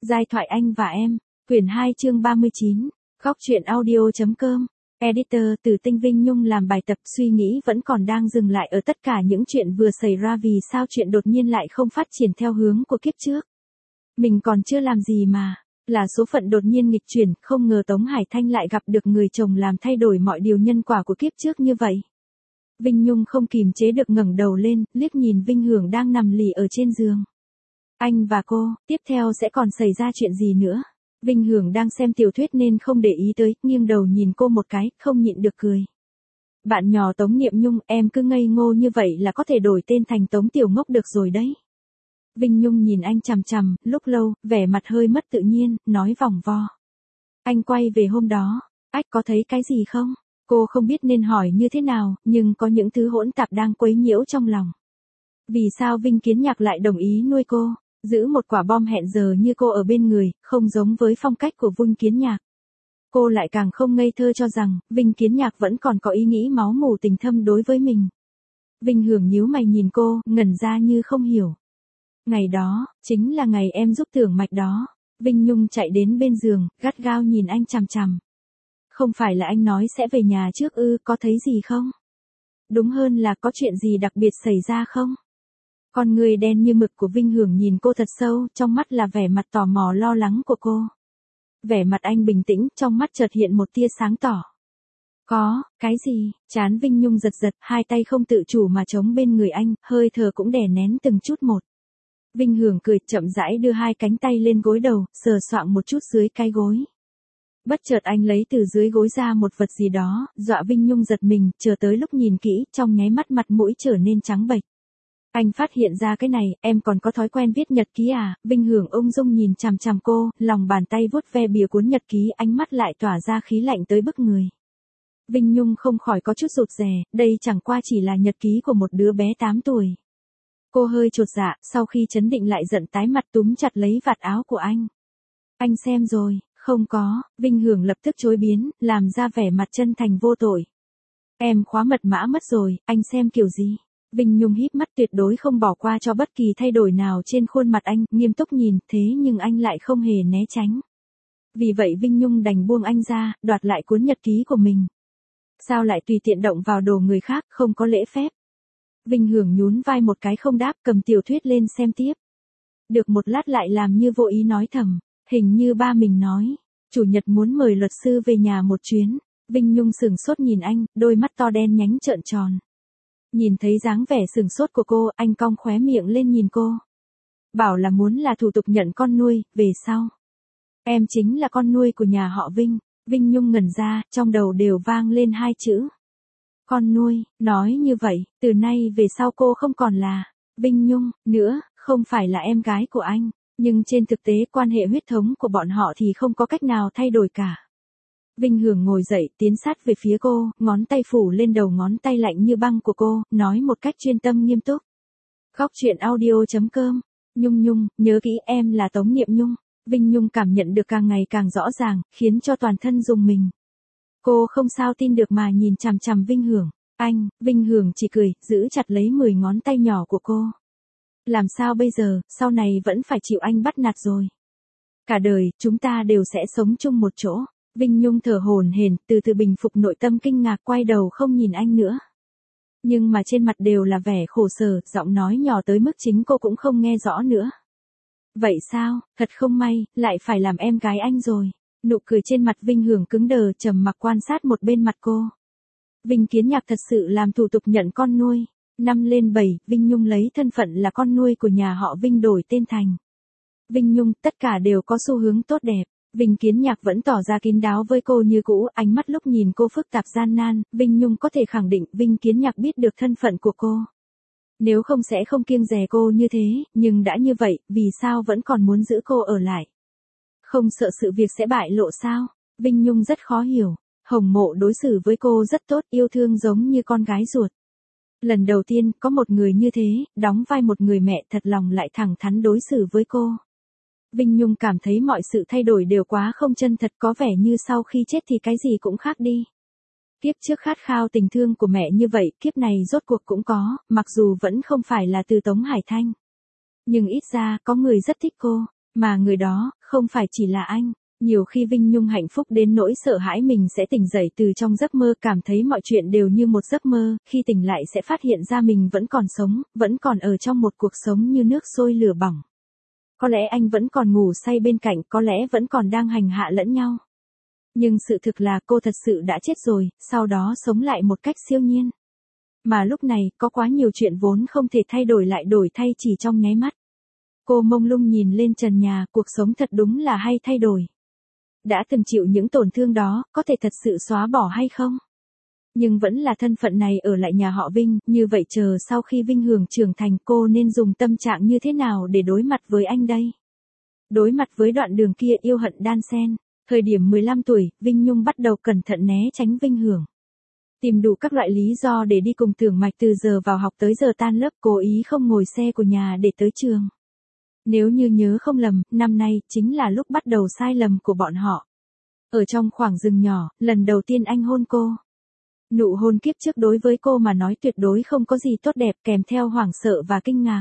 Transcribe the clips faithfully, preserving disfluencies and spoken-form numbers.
Giai thoại anh và em, quyển hai chương ba mươi chín, góc truyện audio.com, editor từ Tinh Vinh Nhung làm bài tập suy nghĩ vẫn còn đang dừng lại ở tất cả những chuyện vừa xảy ra vì sao chuyện đột nhiên lại không phát triển theo hướng của kiếp trước. Mình còn chưa làm gì mà, là số phận đột nhiên nghịch chuyển, không ngờ Tống Hải Thanh lại gặp được người chồng làm thay đổi mọi điều nhân quả của kiếp trước như vậy. Vinh Nhung không kìm chế được ngẩng đầu lên, liếc nhìn Vinh Hưởng đang nằm lì ở trên giường. Anh và cô, tiếp theo sẽ còn xảy ra chuyện gì nữa? Vinh Hưởng đang xem tiểu thuyết nên không để ý tới, nghiêng đầu nhìn cô một cái, không nhịn được cười. Bạn nhỏ Tống Niệm Nhung, em cứ ngây ngô như vậy là có thể đổi tên thành Tống Tiểu Ngốc được rồi đấy. Vinh Nhung nhìn anh chằm chằm, lúc lâu, vẻ mặt hơi mất tự nhiên, nói vòng vo. Anh quay về hôm đó, ách có thấy cái gì không? Cô không biết nên hỏi như thế nào, nhưng có những thứ hỗn tạp đang quấy nhiễu trong lòng. Vì sao Vinh Kiến Nhạc lại đồng ý nuôi cô, giữ một quả bom hẹn giờ như cô ở bên người, không giống với phong cách của Vinh Kiến Nhạc. Cô lại càng không ngây thơ cho rằng, Vinh Kiến Nhạc vẫn còn có ý nghĩ máu mủ tình thâm đối với mình. Vinh Hưởng nhíu mày nhìn cô, ngẩn ra như không hiểu. Ngày đó, chính là ngày em giúp Tưởng Mạch đó. Vinh Nhung chạy đến bên giường, gắt gao nhìn anh chằm chằm. Không phải là anh nói sẽ về nhà trước ư, có thấy gì không? Đúng hơn là có chuyện gì đặc biệt xảy ra không? Con người đen như mực của Vinh Hưởng nhìn cô thật sâu, trong mắt là vẻ mặt tò mò lo lắng của cô. Vẻ mặt anh bình tĩnh, trong mắt chợt hiện một tia sáng tỏ. Có, cái gì? Trán Vinh Nhung giật giật, hai tay không tự chủ mà chống bên người anh, hơi thở cũng đè nén từng chút một. Vinh Hưởng cười, chậm rãi đưa hai cánh tay lên gối đầu, sờ soạng một chút dưới cái gối. Bất chợt anh lấy từ dưới gối ra một vật gì đó, dọa Vinh Nhung giật mình, chờ tới lúc nhìn kỹ, trong nháy mắt mặt mũi trở nên trắng bệch. Anh phát hiện ra cái này, em còn có thói quen viết nhật ký à? Vinh Hưởng ung dung nhìn chằm chằm cô, lòng bàn tay vuốt ve bìa cuốn nhật ký, ánh mắt lại tỏa ra khí lạnh tới bức người. Vinh Nhung không khỏi có chút rụt rè, đây chẳng qua chỉ là nhật ký của một đứa bé tám tuổi. Cô hơi chột dạ, sau khi chấn định lại giận tái mặt túm chặt lấy vạt áo của anh. Anh xem rồi, không có, Vinh Hưởng lập tức chối biến, làm ra vẻ mặt chân thành vô tội. Em khóa mật mã mất rồi, anh xem kiểu gì? Vinh Nhung híp mắt tuyệt đối không bỏ qua cho bất kỳ thay đổi nào trên khuôn mặt anh, nghiêm túc nhìn, thế nhưng anh lại không hề né tránh. Vì vậy Vinh Nhung đành buông anh ra, đoạt lại cuốn nhật ký của mình. Sao lại tùy tiện động vào đồ người khác, không có lễ phép? Vinh Hưởng nhún vai một cái không đáp, cầm tiểu thuyết lên xem tiếp. Được một lát lại làm như vô ý nói thầm, hình như ba mình nói, chủ nhật muốn mời luật sư về nhà một chuyến. Vinh Nhung sửng sốt nhìn anh, đôi mắt to đen nhánh trợn tròn. Nhìn thấy dáng vẻ sửng sốt của cô, anh cong khóe miệng lên nhìn cô. Bảo là muốn là thủ tục nhận con nuôi, về sau. Em chính là con nuôi của nhà họ Vinh. Vinh Nhung ngẩn ra, trong đầu đều vang lên hai chữ. Con nuôi, nói như vậy, từ nay về sau cô không còn là Vinh Nhung nữa, không phải là em gái của anh. Nhưng trên thực tế quan hệ huyết thống của bọn họ thì không có cách nào thay đổi cả. Vinh Hưởng ngồi dậy, tiến sát về phía cô, ngón tay phủ lên đầu ngón tay lạnh như băng của cô, nói một cách chuyên tâm nghiêm túc. Góc truyện audio.com, Nhung Nhung, nhớ kỹ em là Tống Niệm Nhung. Vinh Nhung cảm nhận được càng ngày càng rõ ràng, khiến cho toàn thân rùng mình. Cô không sao tin được mà nhìn chằm chằm Vinh Hưởng. Anh, Vinh Hưởng chỉ cười, giữ chặt lấy mười ngón tay nhỏ của cô. Làm sao bây giờ, sau này vẫn phải chịu anh bắt nạt rồi. Cả đời, chúng ta đều sẽ sống chung một chỗ. Vinh Nhung thở hổn hển, từ từ bình phục nội tâm kinh ngạc, quay đầu không nhìn anh nữa. Nhưng mà trên mặt đều là vẻ khổ sở, giọng nói nhỏ tới mức chính cô cũng không nghe rõ nữa. Vậy sao, thật không may, lại phải làm em gái anh rồi. Nụ cười trên mặt Vinh Hưởng cứng đờ, trầm mặc quan sát một bên mặt cô. Vinh Kiến Nhạc thật sự làm thủ tục nhận con nuôi. Năm lên bảy, Vinh Nhung lấy thân phận là con nuôi của nhà họ Vinh đổi tên thành Vinh Nhung, tất cả đều có xu hướng tốt đẹp. Vinh Kiến Nhạc vẫn tỏ ra kín đáo với cô như cũ, ánh mắt lúc nhìn cô phức tạp gian nan, Vinh Nhung có thể khẳng định Vinh Kiến Nhạc biết được thân phận của cô. Nếu không sẽ không kiêng dè cô như thế, nhưng đã như vậy, vì sao vẫn còn muốn giữ cô ở lại? Không sợ sự việc sẽ bại lộ sao? Vinh Nhung rất khó hiểu. Hồng Mộ đối xử với cô rất tốt, yêu thương giống như con gái ruột. Lần đầu tiên, có một người như thế, đóng vai một người mẹ thật lòng lại thẳng thắn đối xử với cô. Vinh Nhung cảm thấy mọi sự thay đổi đều quá không chân thật, có vẻ như sau khi chết thì cái gì cũng khác đi. Kiếp trước khát khao tình thương của mẹ như vậy, kiếp này rốt cuộc cũng có, mặc dù vẫn không phải là từ Tống Hải Thanh. Nhưng ít ra, có người rất thích cô. Mà người đó, không phải chỉ là anh. Nhiều khi Vinh Nhung hạnh phúc đến nỗi sợ hãi mình sẽ tỉnh dậy từ trong giấc mơ, cảm thấy mọi chuyện đều như một giấc mơ, khi tỉnh lại sẽ phát hiện ra mình vẫn còn sống, vẫn còn ở trong một cuộc sống như nước sôi lửa bỏng. Có lẽ anh vẫn còn ngủ say bên cạnh, có lẽ vẫn còn đang hành hạ lẫn nhau. Nhưng sự thực là cô thật sự đã chết rồi, sau đó sống lại một cách siêu nhiên. Mà lúc này, có quá nhiều chuyện vốn không thể thay đổi lại đổi thay chỉ trong nháy mắt. Cô mông lung nhìn lên trần nhà, cuộc sống thật đúng là hay thay đổi. Đã từng chịu những tổn thương đó, có thể thật sự xóa bỏ hay không? Nhưng vẫn là thân phận này ở lại nhà họ Vinh, như vậy chờ sau khi Vinh Hưởng trưởng thành cô nên dùng tâm trạng như thế nào để đối mặt với anh đây? Đối mặt với đoạn đường kia yêu hận đan xen, thời điểm mười lăm tuổi, Vinh Nhung bắt đầu cẩn thận né tránh Vinh Hưởng. Tìm đủ các loại lý do để đi cùng Tưởng Mạch từ giờ vào học tới giờ tan lớp, cố ý không ngồi xe của nhà để tới trường. Nếu như nhớ không lầm, năm nay chính là lúc bắt đầu sai lầm của bọn họ. Ở trong khoảng rừng nhỏ, lần đầu tiên anh hôn cô. Nụ hôn kiếp trước đối với cô mà nói tuyệt đối không có gì tốt đẹp, kèm theo hoảng sợ và kinh ngạc.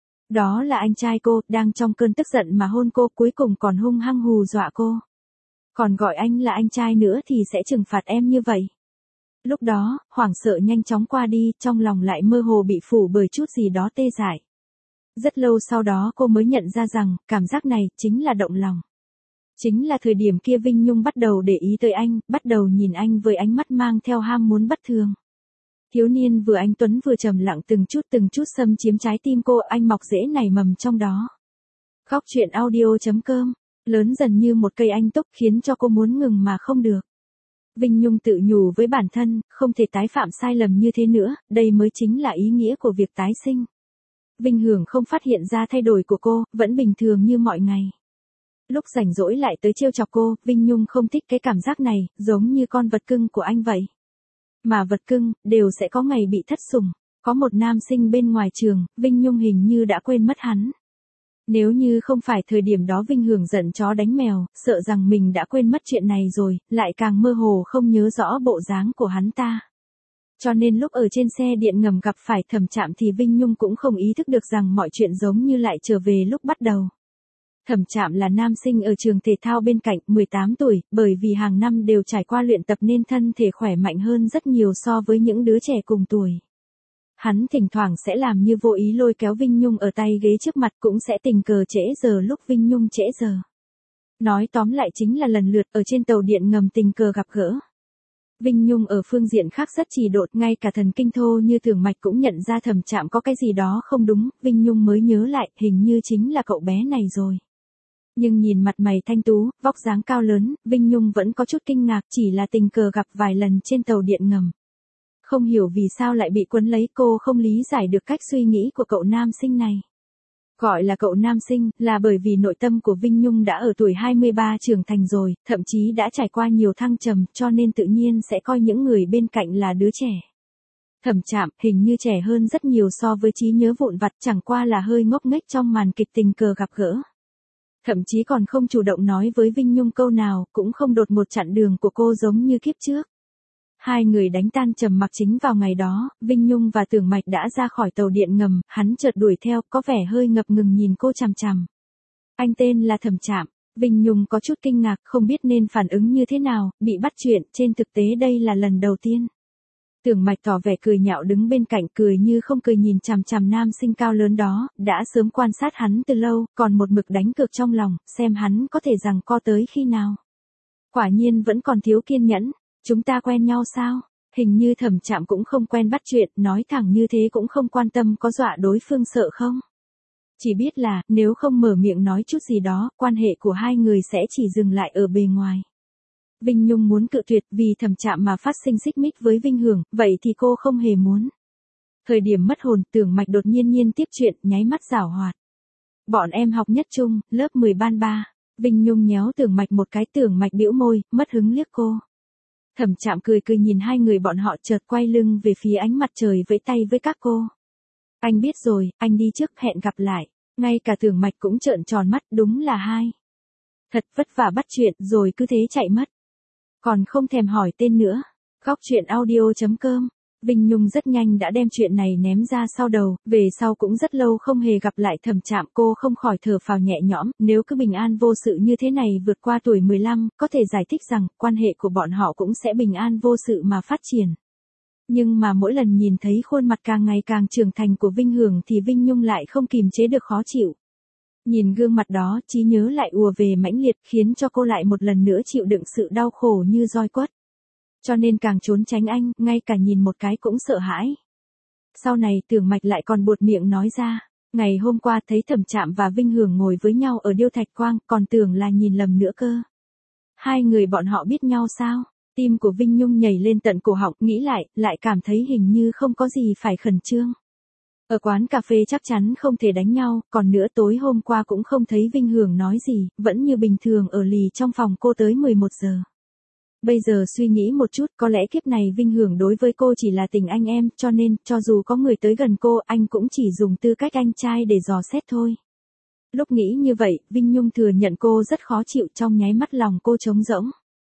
Đó là anh trai cô, đang trong cơn tức giận mà hôn cô, cuối cùng còn hung hăng hù dọa cô. Còn gọi anh là anh trai nữa thì sẽ trừng phạt em như vậy. Lúc đó, hoảng sợ nhanh chóng qua đi, trong lòng lại mơ hồ bị phủ bởi chút gì đó tê dại. Rất lâu sau đó cô mới nhận ra rằng, cảm giác này, chính là động lòng. Chính là thời điểm kia Vinh Nhung bắt đầu để ý tới anh, bắt đầu nhìn anh với ánh mắt mang theo ham muốn bất thường. Thiếu niên vừa anh tuấn vừa trầm lặng từng chút từng chút xâm chiếm trái tim cô, anh mọc rễ nảy mầm trong đó. Khóc chuyện audio chấm com, lớn dần như một cây anh túc khiến cho cô muốn ngừng mà không được. Vinh Nhung tự nhủ với bản thân, không thể tái phạm sai lầm như thế nữa, đây mới chính là ý nghĩa của việc tái sinh. Vinh Hưởng không phát hiện ra thay đổi của cô, vẫn bình thường như mọi ngày. Lúc rảnh rỗi lại tới trêu chọc cô, Vinh Nhung không thích cái cảm giác này, giống như con vật cưng của anh vậy. Mà vật cưng, đều sẽ có ngày bị thất sủng. Có một nam sinh bên ngoài trường, Vinh Nhung hình như đã quên mất hắn. Nếu như không phải thời điểm đó Vinh Hưởng giận chó đánh mèo, sợ rằng mình đã quên mất chuyện này rồi, lại càng mơ hồ không nhớ rõ bộ dáng của hắn ta. Cho nên lúc ở trên xe điện ngầm gặp phải Thẩm Trạm thì Vinh Nhung cũng không ý thức được rằng mọi chuyện giống như lại trở về lúc bắt đầu. Thẩm Trạm là nam sinh ở trường thể thao bên cạnh, mười tám tuổi, bởi vì hàng năm đều trải qua luyện tập nên thân thể khỏe mạnh hơn rất nhiều so với những đứa trẻ cùng tuổi. Hắn thỉnh thoảng sẽ làm như vô ý lôi kéo Vinh Nhung ở tay ghế trước mặt, cũng sẽ tình cờ trễ giờ lúc Vinh Nhung trễ giờ. Nói tóm lại chính là lần lượt ở trên tàu điện ngầm tình cờ gặp gỡ. Vinh Nhung ở phương diện khác rất trì độn, ngay cả thần kinh thô như Tưởng Mạch cũng nhận ra Thẩm Trạm có cái gì đó không đúng, Vinh Nhung mới nhớ lại, hình như chính là cậu bé này rồi. Nhưng nhìn mặt mày thanh tú, vóc dáng cao lớn, Vinh Nhung vẫn có chút kinh ngạc, chỉ là tình cờ gặp vài lần trên tàu điện ngầm. Không hiểu vì sao lại bị quấn lấy, cô không lý giải được cách suy nghĩ của cậu nam sinh này. Gọi là cậu nam sinh, là bởi vì nội tâm của Vinh Nhung đã ở tuổi hai mươi ba trưởng thành rồi, thậm chí đã trải qua nhiều thăng trầm, cho nên tự nhiên sẽ coi những người bên cạnh là đứa trẻ. Thẩm Trạm, hình như trẻ hơn rất nhiều so với trí nhớ vụn vặt, chẳng qua là hơi ngốc nghếch trong màn kịch tình cờ gặp gỡ. Thậm chí còn không chủ động nói với Vinh Nhung câu nào, cũng không đột ngột chặn đường của cô giống như kiếp trước. Hai người đánh tan trầm mặc chính vào ngày đó, Vinh Nhung và Tưởng Mạch đã ra khỏi tàu điện ngầm, hắn chợt đuổi theo, có vẻ hơi ngập ngừng nhìn cô chằm chằm. Anh tên là Thẩm Trạm. Vinh Nhung có chút kinh ngạc, không biết nên phản ứng như thế nào, bị bắt chuyện, trên thực tế đây là lần đầu tiên. Tưởng Mạch tỏ vẻ cười nhạo đứng bên cạnh, cười như không cười nhìn chằm chằm nam sinh cao lớn đó, đã sớm quan sát hắn từ lâu, còn một mực đánh cược trong lòng, xem hắn có thể giằng co tới khi nào. Quả nhiên vẫn còn thiếu kiên nhẫn. Chúng ta quen nhau sao? Hình như Thẩm Trạm cũng không quen bắt chuyện, nói thẳng như thế cũng không quan tâm có dọa đối phương sợ không? Chỉ biết là, nếu không mở miệng nói chút gì đó, quan hệ của hai người sẽ chỉ dừng lại ở bề ngoài. Vinh Nhung muốn cự tuyệt vì Thẩm Trạm mà phát sinh xích mích với Vinh Hưởng, vậy thì cô không hề muốn. Thời điểm mất hồn, Tưởng Mạch đột nhiên nhiên tiếp chuyện, nháy mắt giảo hoạt. Bọn em học nhất trung, lớp mười ban ba. Vinh Nhung nhéo Tưởng Mạch một cái, Tưởng Mạch bĩu môi, mất hứng liếc cô. Thẩm Trạm cười cười nhìn hai người bọn họ, chợt quay lưng về phía ánh mặt trời vẫy tay với các cô. Anh biết rồi, anh đi trước, hẹn gặp lại. Ngay cả Tưởng Mạch cũng trợn tròn mắt, đúng là hai. Thật vất vả bắt chuyện rồi cứ thế chạy mất. Còn không thèm hỏi tên nữa. Khóc chuyện audio chấm com Vinh Nhung rất nhanh đã đem chuyện này ném ra sau đầu, về sau cũng rất lâu không hề gặp lại Thẩm Trạm, cô không khỏi thở phào nhẹ nhõm, nếu cứ bình an vô sự như thế này vượt qua tuổi mười lăm, có thể giải thích rằng quan hệ của bọn họ cũng sẽ bình an vô sự mà phát triển. Nhưng mà mỗi lần nhìn thấy khuôn mặt càng ngày càng trưởng thành của Vinh Hưởng thì Vinh Nhung lại không kìm chế được khó chịu. Nhìn gương mặt đó, trí nhớ lại ùa về mãnh liệt khiến cho cô lại một lần nữa chịu đựng sự đau khổ như roi quất. Cho nên càng trốn tránh anh, ngay cả nhìn một cái cũng sợ hãi. Sau này Tưởng Mạch lại còn buột miệng nói ra, ngày hôm qua thấy Thẩm Trạm và Vinh Hưởng ngồi với nhau ở Điêu Thạch Quang, còn tưởng là nhìn lầm nữa cơ. Hai người bọn họ biết nhau sao? Tim của Vinh Nhung nhảy lên tận cổ họng, nghĩ lại, lại cảm thấy hình như không có gì phải khẩn trương. Ở quán cà phê chắc chắn không thể đánh nhau, còn nữa tối hôm qua cũng không thấy Vinh Hưởng nói gì, vẫn như bình thường ở lì trong phòng cô tới mười một giờ. Bây giờ suy nghĩ một chút, có lẽ kiếp này Vinh Hưởng đối với cô chỉ là tình anh em, cho nên, cho dù có người tới gần cô, anh cũng chỉ dùng tư cách anh trai để dò xét thôi. Lúc nghĩ như vậy, Vinh Nhung thừa nhận cô rất khó chịu, trong nháy mắt lòng cô trống rỗng.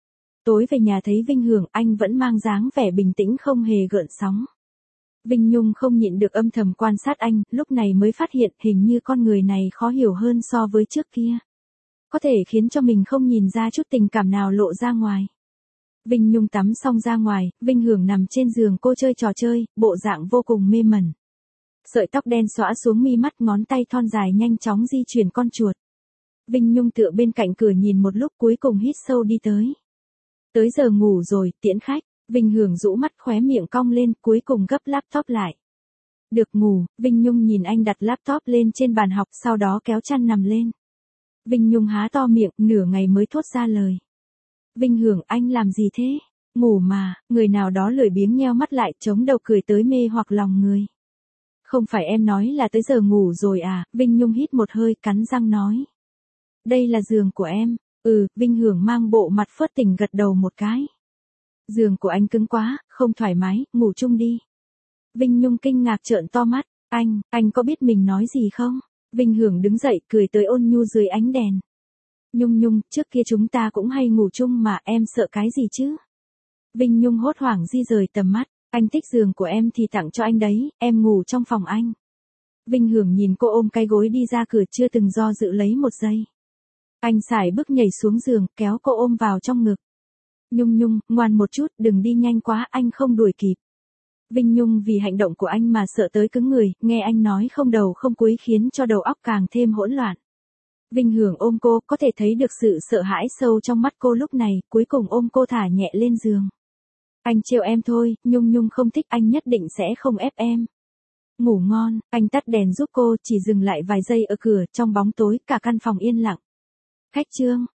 Tối về nhà thấy Vinh Hưởng, anh vẫn mang dáng vẻ bình tĩnh không hề gợn sóng. Vinh Nhung không nhịn được âm thầm quan sát anh, lúc này mới phát hiện hình như con người này khó hiểu hơn so với trước kia. Có thể khiến cho mình không nhìn ra chút tình cảm nào lộ ra ngoài. Vinh Nhung tắm xong ra ngoài, Vinh Hưởng nằm trên giường cô chơi trò chơi, bộ dạng vô cùng mê mẩn. Sợi tóc đen xõa xuống mi mắt, ngón tay thon dài nhanh chóng di chuyển con chuột. Vinh Nhung tựa bên cạnh cửa nhìn một lúc, cuối cùng hít sâu đi tới. Tới giờ ngủ rồi, tiễn khách. Vinh Hưởng rũ mắt, khóe miệng cong lên, cuối cùng gấp laptop lại. Được ngủ, Vinh Nhung nhìn anh đặt laptop lên trên bàn học, sau đó kéo chăn nằm lên. Vinh Nhung há to miệng, nửa ngày mới thốt ra lời. Vinh Hưởng, anh làm gì thế? Ngủ mà. Người nào đó lười biếng nheo mắt lại, chống đầu cười tới mê hoặc lòng người. Không phải em nói là tới giờ ngủ rồi à? Vinh Nhung hít một hơi, cắn răng nói. Đây là giường của em. Ừ, Vinh Hưởng mang bộ mặt phớt tỉnh gật đầu một cái. Giường của anh cứng quá, không thoải mái, ngủ chung đi. Vinh Nhung kinh ngạc trợn to mắt, anh, anh có biết mình nói gì không? Vinh Hưởng đứng dậy, cười tới ôn nhu dưới ánh đèn. Nhung Nhung, trước kia chúng ta cũng hay ngủ chung mà, em sợ cái gì chứ? Vinh Nhung hốt hoảng di rời tầm mắt, anh thích giường của em thì tặng cho anh đấy, em ngủ trong phòng anh. Vinh Hưởng nhìn cô ôm cái gối đi ra cửa, chưa từng do dự lấy một giây. Anh sải bước nhảy xuống giường, kéo cô ôm vào trong ngực. Nhung Nhung, ngoan một chút, đừng đi nhanh quá, anh không đuổi kịp. Vinh Nhung vì hành động của anh mà sợ tới cứng người, nghe anh nói không đầu không cuối khiến cho đầu óc càng thêm hỗn loạn. Vinh Hưởng ôm cô, có thể thấy được sự sợ hãi sâu trong mắt cô lúc này, cuối cùng ôm cô thả nhẹ lên giường. Anh trêu em thôi, Nhung Nhung không thích, anh nhất định sẽ không ép em. Ngủ ngon, anh tắt đèn giúp cô, chỉ dừng lại vài giây ở cửa, trong bóng tối, cả căn phòng yên lặng. Khách Trương,